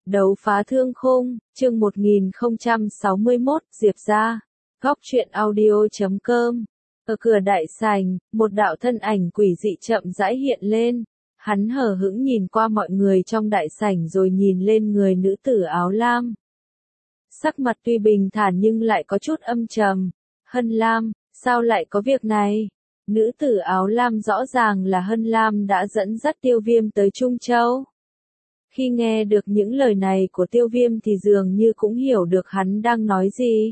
Đấu phá thương khung, chương 1061, Diệp gia. Góc truyện audio.com. Ở cửa đại sảnh, một đạo thân ảnh quỷ dị chậm rãi hiện lên. Hắn hờ hững nhìn qua mọi người trong đại sảnh rồi nhìn lên người nữ tử áo lam. Sắc mặt tuy bình thản nhưng lại có chút âm trầm. Hân Lam, sao lại có việc này? Nữ tử áo lam rõ ràng là Hân Lam đã dẫn dắt Tiêu Viêm tới Trung Châu. Khi nghe được những lời này của Tiêu Viêm thì dường như cũng hiểu được hắn đang nói gì.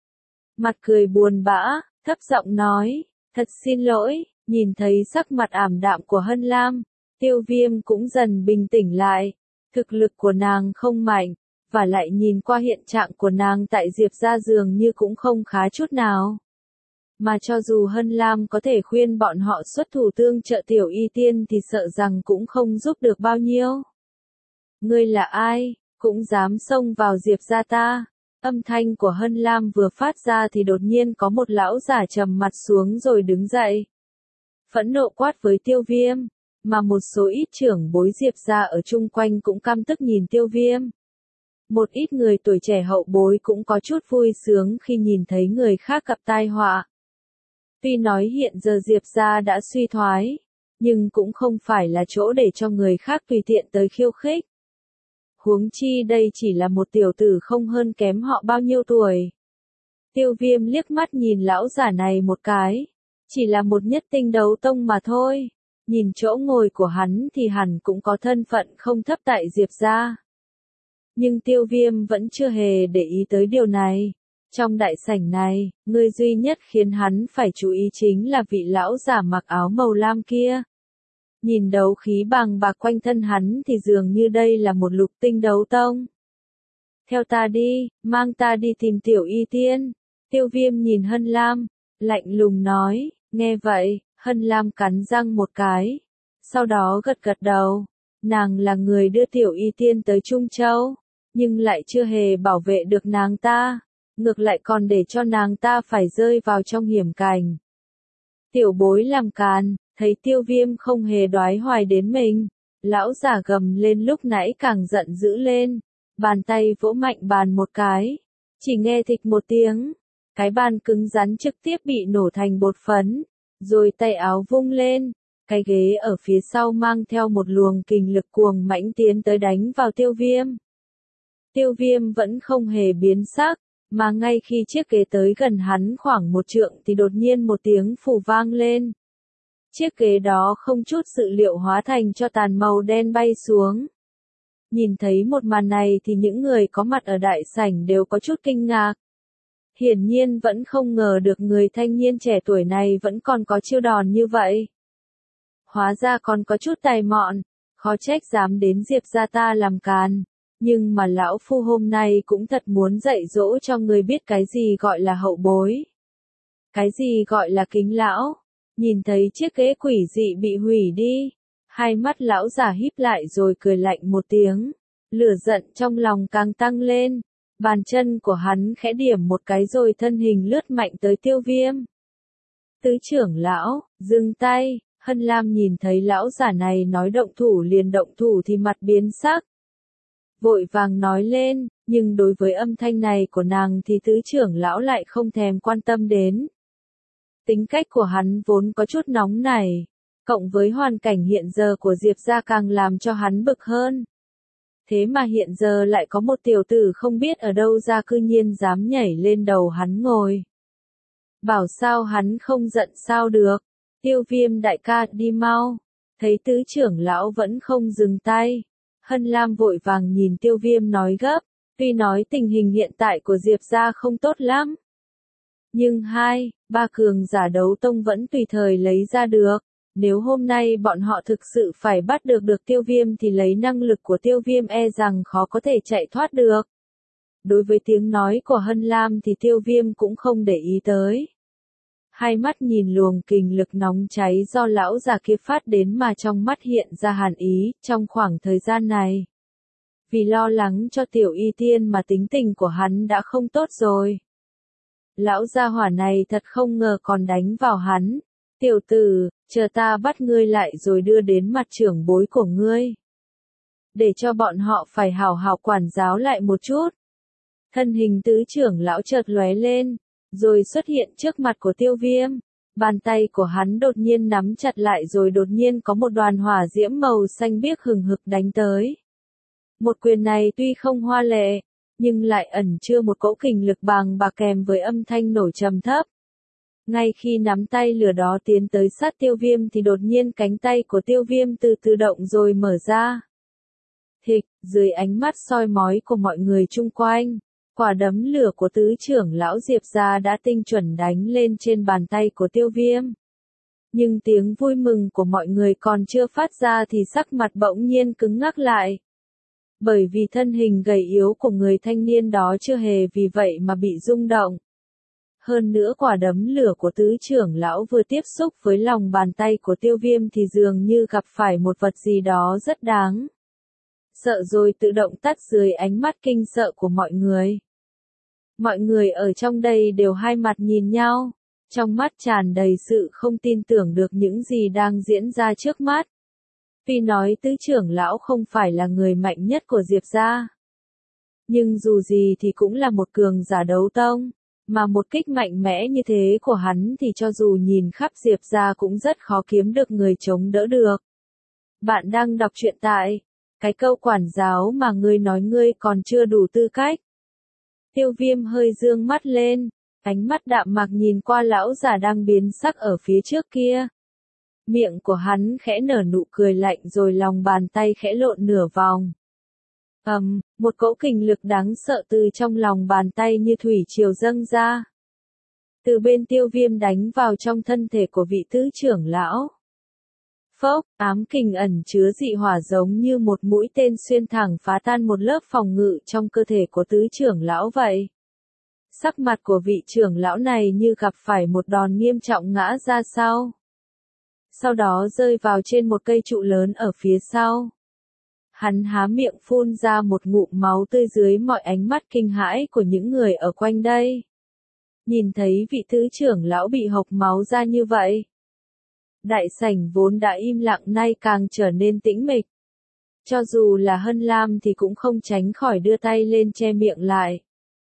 Mặt cười buồn bã, thấp giọng nói, thật xin lỗi, nhìn thấy sắc mặt ảm đạm của Hân Lam, Tiêu Viêm cũng dần bình tĩnh lại. Thực lực của nàng không mạnh, và lại nhìn qua hiện trạng của nàng tại Diệp gia dường như cũng không khá chút nào. Mà cho dù Hân Lam có thể khuyên bọn họ xuất thủ tương trợ Tiểu Y Tiên thì sợ rằng cũng không giúp được bao nhiêu. Ngươi là ai, cũng dám xông vào Diệp gia ta? Âm thanh của Hân Lam vừa phát ra thì đột nhiên có một lão giả trầm mặt xuống rồi đứng dậy. Phẫn nộ quát với Tiêu Viêm, mà một số ít trưởng bối Diệp gia ở chung quanh cũng căm tức nhìn Tiêu Viêm. Một ít người tuổi trẻ hậu bối cũng có chút vui sướng khi nhìn thấy người khác gặp tai họa. Tuy nói hiện giờ Diệp gia đã suy thoái, nhưng cũng không phải là chỗ để cho người khác tùy tiện tới khiêu khích. Huống chi đây chỉ là một tiểu tử không hơn kém họ bao nhiêu tuổi. Tiêu Viêm liếc mắt nhìn lão giả này một cái. Chỉ là một nhất tinh đấu tông mà thôi. Nhìn chỗ ngồi của hắn thì hẳn cũng có thân phận không thấp tại Diệp gia. Nhưng Tiêu Viêm vẫn chưa hề để ý tới điều này. Trong đại sảnh này, người duy nhất khiến hắn phải chú ý chính là vị lão giả mặc áo màu lam kia. Nhìn đấu khí bàng bạc quanh thân hắn thì dường như đây là một lục tinh đấu tông. Theo ta đi, mang ta đi tìm Tiểu Y Tiên. Tiêu Viêm nhìn Hân Lam, lạnh lùng nói, nghe vậy, Hân Lam cắn răng một cái. Sau đó gật gật đầu, nàng là người đưa Tiểu Y Tiên tới Trung Châu, nhưng lại chưa hề bảo vệ được nàng ta, ngược lại còn để cho nàng ta phải rơi vào trong hiểm cảnh. Tiểu bối làm càn. Thấy Tiêu Viêm không hề đoái hoài đến mình, lão giả gầm lên lúc nãy càng giận dữ lên, bàn tay vỗ mạnh bàn một cái, chỉ nghe thịch một tiếng, cái bàn cứng rắn trực tiếp bị nổ thành bột phấn, rồi tay áo vung lên, cái ghế ở phía sau mang theo một luồng kình lực cuồng mãnh tiến tới đánh vào Tiêu Viêm. Tiêu Viêm vẫn không hề biến sắc, mà ngay khi chiếc ghế tới gần hắn khoảng một trượng thì đột nhiên một tiếng phù vang lên. Chiếc ghế đó không chút dự liệu hóa thành cho tàn màu đen bay xuống. Nhìn thấy một màn này thì những người có mặt ở đại sảnh đều có chút kinh ngạc. Hiển nhiên vẫn không ngờ được người thanh niên trẻ tuổi này vẫn còn có chiêu đòn như vậy. Hóa ra còn có chút tài mọn, khó trách dám đến Diệp gia ta làm càn. Nhưng mà lão phu hôm nay cũng thật muốn dạy dỗ cho người biết cái gì gọi là hậu bối. Cái gì gọi là kính lão. Nhìn thấy chiếc ghế quỷ dị bị hủy đi, hai mắt lão giả híp lại rồi cười lạnh một tiếng, lửa giận trong lòng càng tăng lên, bàn chân của hắn khẽ điểm một cái rồi thân hình lướt mạnh tới Tiêu Viêm. Tứ trưởng lão, dừng tay, Hân Lam nhìn thấy lão giả này nói động thủ liền động thủ thì mặt biến sắc. Vội vàng nói lên, nhưng đối với âm thanh này của nàng thì tứ trưởng lão lại không thèm quan tâm đến. Tính cách của hắn vốn có chút nóng nảy, cộng với hoàn cảnh hiện giờ của Diệp gia càng làm cho hắn bực hơn. Thế mà hiện giờ lại có một tiểu tử không biết ở đâu ra cư nhiên dám nhảy lên đầu hắn ngồi. Bảo sao hắn không giận sao được, Tiêu Viêm đại ca đi mau, thấy tứ trưởng lão vẫn không dừng tay. Hân Lam vội vàng nhìn Tiêu Viêm nói gấp, tuy nói tình hình hiện tại của Diệp gia không tốt lắm. Nhưng 2-3 cường giả đấu tông vẫn tùy thời lấy ra được. Nếu hôm nay bọn họ thực sự phải bắt được Tiêu Viêm thì lấy năng lực của Tiêu Viêm e rằng khó có thể chạy thoát được. Đối với tiếng nói của Hân Lam thì Tiêu Viêm cũng không để ý tới. Hai mắt nhìn luồng kình lực nóng cháy do lão già kia phát đến mà trong mắt hiện ra hàn ý trong khoảng thời gian này. Vì lo lắng cho Tiểu Y Tiên mà tính tình của hắn đã không tốt rồi. Lão gia hỏa này thật không ngờ còn đánh vào hắn. Tiểu tử, chờ ta bắt ngươi lại rồi đưa đến mặt trưởng bối của ngươi. để cho bọn họ phải hảo hảo quản giáo lại một chút. Thân hình tứ trưởng lão chợt lóe lên, rồi xuất hiện trước mặt của Tiêu Viêm. Bàn tay của hắn đột nhiên nắm chặt lại rồi đột nhiên có một đoàn hỏa diễm màu xanh biếc hừng hực đánh tới. Một quyền này tuy không hoa lệ, nhưng lại ẩn chứa một cỗ kình lực bàng bạc kèm với âm thanh nổ trầm thấp. Ngay khi nắm tay lửa đó tiến tới sát Tiêu Viêm thì đột nhiên cánh tay của Tiêu Viêm từ từ động rồi mở ra. Thịch, dưới ánh mắt soi mói của mọi người chung quanh, quả đấm lửa của tứ trưởng lão Diệp gia đã tinh chuẩn đánh lên trên bàn tay của Tiêu Viêm. Nhưng tiếng vui mừng của mọi người còn chưa phát ra thì sắc mặt bỗng nhiên cứng ngắc lại. Bởi vì thân hình gầy yếu của người thanh niên đó chưa hề vì vậy mà bị rung động. Hơn nữa quả đấm lửa của tứ trưởng lão vừa tiếp xúc với lòng bàn tay của Tiêu Viêm thì dường như gặp phải một vật gì đó rất đáng sợ rồi tự động tắt dưới ánh mắt kinh sợ của mọi người. Mọi người ở trong đây đều hai mặt nhìn nhau, trong mắt tràn đầy sự không tin tưởng được những gì đang diễn ra trước mắt. Tuy nói tứ trưởng lão không phải là người mạnh nhất của Diệp gia, nhưng dù gì thì cũng là một cường giả đấu tông, mà một kích mạnh mẽ như thế của hắn thì cho dù nhìn khắp Diệp gia cũng rất khó kiếm được người chống đỡ được. Bạn đang đọc truyện tại cái câu quản giáo mà ngươi nói ngươi còn chưa đủ tư cách. Tiêu Viêm hơi dương mắt lên, ánh mắt đạm mạc nhìn qua lão giả đang biến sắc ở phía trước kia. Miệng của hắn khẽ nở nụ cười lạnh rồi lòng bàn tay khẽ lộn nửa vòng. Một cỗ kình lực đáng sợ từ trong lòng bàn tay như thủy triều dâng ra. Từ bên Tiêu Viêm đánh vào trong thân thể của vị tứ trưởng lão. Phốc, ám kình ẩn chứa dị hỏa giống như một mũi tên xuyên thẳng phá tan một lớp phòng ngự trong cơ thể của tứ trưởng lão vậy. Sắc mặt của vị trưởng lão này như gặp phải một đòn nghiêm trọng ngã ra sau. Sau đó rơi vào trên một cây trụ lớn ở phía sau. Hắn há miệng phun ra một ngụm máu tươi dưới mọi ánh mắt kinh hãi của những người ở quanh đây. Nhìn thấy vị tứ trưởng lão bị hộc máu ra như vậy. Đại sảnh vốn đã im lặng nay càng trở nên tĩnh mịch. Cho dù là Hân Lam thì cũng không tránh khỏi đưa tay lên che miệng lại.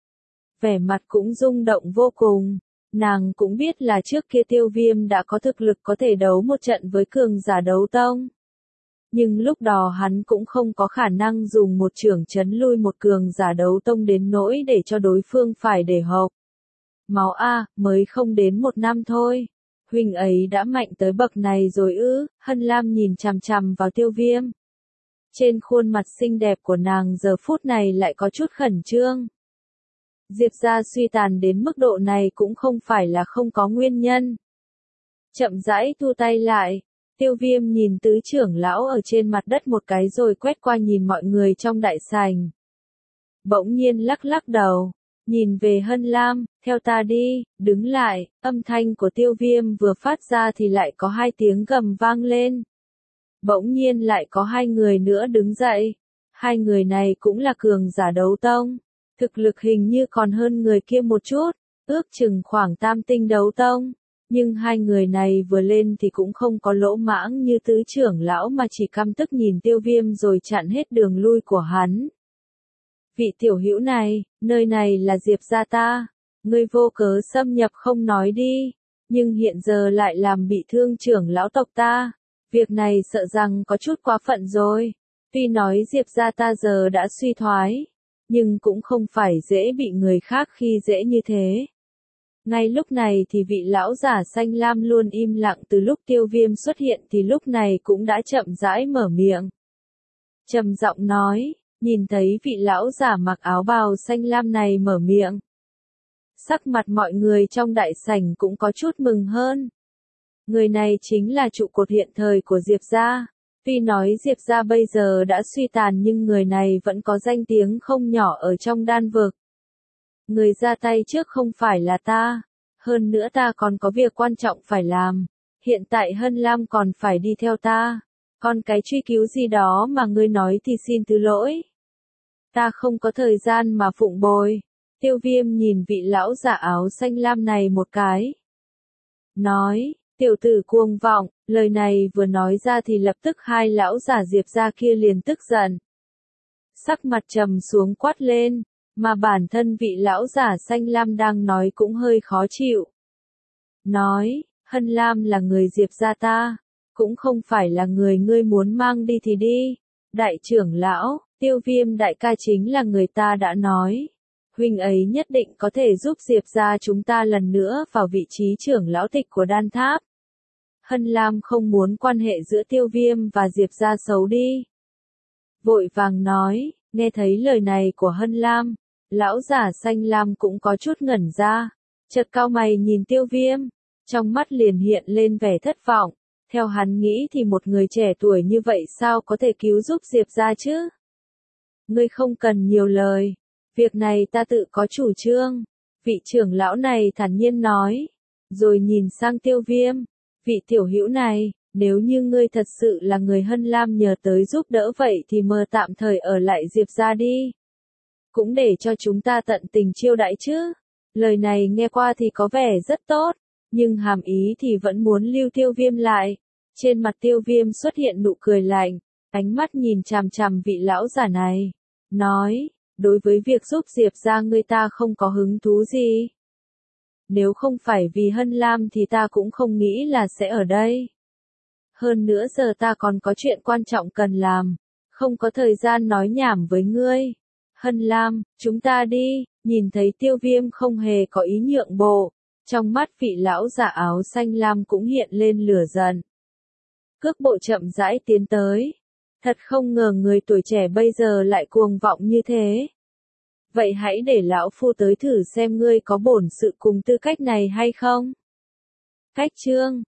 Vẻ mặt cũng rung động vô cùng. Nàng cũng biết là trước kia Tiêu Viêm đã có thực lực có thể đấu một trận với cường giả đấu tông. Nhưng lúc đó hắn cũng không có khả năng dùng một chưởng chấn lui một cường giả đấu tông đến nỗi để cho đối phương phải để hộc máu mới không đến một năm thôi. Huynh ấy đã mạnh tới bậc này rồi ư? Hân Lam nhìn chằm chằm vào Tiêu Viêm. Trên khuôn mặt xinh đẹp của nàng giờ phút này lại có chút khẩn trương. Diệp gia suy tàn đến mức độ này cũng không phải là không có nguyên nhân. Chậm rãi thu tay lại, Tiêu Viêm nhìn tứ trưởng lão ở trên mặt đất một cái rồi quét qua nhìn mọi người trong đại sảnh. Bỗng nhiên lắc lắc đầu, nhìn về Hân Lam, theo ta đi, đứng lại, âm thanh của Tiêu Viêm vừa phát ra thì lại có hai tiếng gầm vang lên. Bỗng nhiên lại có hai người nữa đứng dậy, hai người này cũng là cường giả đấu tông. Thực lực hình như còn hơn người kia một chút, ước chừng khoảng tam tinh đấu tông. Nhưng hai người này vừa lên thì cũng không có lỗ mãng như tứ trưởng lão mà chỉ căm tức nhìn Tiêu Viêm rồi chặn hết đường lui của hắn. Vị tiểu hữu này, nơi này là Diệp gia ta, ngươi vô cớ xâm nhập không nói đi, nhưng hiện giờ lại làm bị thương trưởng lão tộc ta. Việc này sợ rằng có chút quá phận rồi. Tuy nói Diệp gia ta giờ đã suy thoái, nhưng cũng không phải dễ bị người khác khi dễ như thế. Ngay lúc này thì vị lão giả xanh lam luôn im lặng từ lúc Tiêu Viêm xuất hiện thì lúc này cũng đã chậm rãi mở miệng. Trầm giọng nói, nhìn thấy vị lão giả mặc áo bào xanh lam này mở miệng. Sắc mặt mọi người trong đại sảnh cũng có chút mừng hơn. Người này chính là trụ cột hiện thời của Diệp gia. Tuy nói Diệp gia bây giờ đã suy tàn nhưng người này vẫn có danh tiếng không nhỏ ở trong đan vực. Người ra tay trước không phải là ta, hơn nữa ta còn có việc quan trọng phải làm, hiện tại Hân Lam còn phải đi theo ta, còn cái truy cứu gì đó mà ngươi nói thì xin thứ lỗi. Ta không có thời gian mà phụng bồi. Tiêu Viêm nhìn vị lão giả áo xanh lam này một cái. Nói, tiểu tử cuồng vọng, lời này vừa nói ra thì lập tức hai lão giả Diệp gia kia liền tức giận. sắc mặt trầm xuống quát lên, mà bản thân vị lão giả xanh lam đang nói cũng hơi khó chịu. Nói, Hân Lam là người Diệp gia ta, cũng không phải là người ngươi muốn mang đi thì đi. Đại trưởng lão, Tiêu Viêm đại ca chính là người ta đã nói. Huynh ấy nhất định có thể giúp Diệp gia chúng ta lần nữa vào vị trí trưởng lão tịch của đan tháp. Hân Lam không muốn quan hệ giữa Tiêu Viêm và Diệp gia xấu đi. Vội vàng nói, nghe thấy lời này của Hân Lam, lão giả xanh lam cũng có chút ngẩn ra, chợt cau mày nhìn Tiêu Viêm, trong mắt liền hiện lên vẻ thất vọng. Theo hắn nghĩ thì một người trẻ tuổi như vậy sao có thể cứu giúp Diệp gia chứ? Ngươi không cần nhiều lời, việc này ta tự có chủ trương. Vị trưởng lão này thản nhiên nói, rồi nhìn sang Tiêu Viêm, vị tiểu hữu này, nếu như ngươi thật sự là người Hân Lam nhờ tới giúp đỡ vậy thì mời tạm thời ở lại Diệp gia đi. Cũng để cho chúng ta tận tình chiêu đãi chứ. Lời này nghe qua thì có vẻ rất tốt, nhưng hàm ý thì vẫn muốn lưu Tiêu Viêm lại. Trên mặt Tiêu Viêm xuất hiện nụ cười lạnh, ánh mắt nhìn chằm chằm vị lão giả này, nói, đối với việc giúp Diệp gia người ta không có hứng thú gì. Nếu không phải vì Hân Lam thì ta cũng không nghĩ là sẽ ở đây. Hơn nữa giờ ta còn có chuyện quan trọng cần làm, không có thời gian nói nhảm với ngươi. Hân Lam, chúng ta đi. Nhìn thấy Tiêu Viêm không hề có ý nhượng bộ, trong mắt vị lão giả áo xanh lam cũng hiện lên lửa giận. Cước bộ chậm rãi tiến tới. Thật không ngờ người tuổi trẻ bây giờ lại cuồng vọng như thế. Vậy hãy để lão phu tới thử xem ngươi có bổn sự cùng tư cách này hay không. Cách chương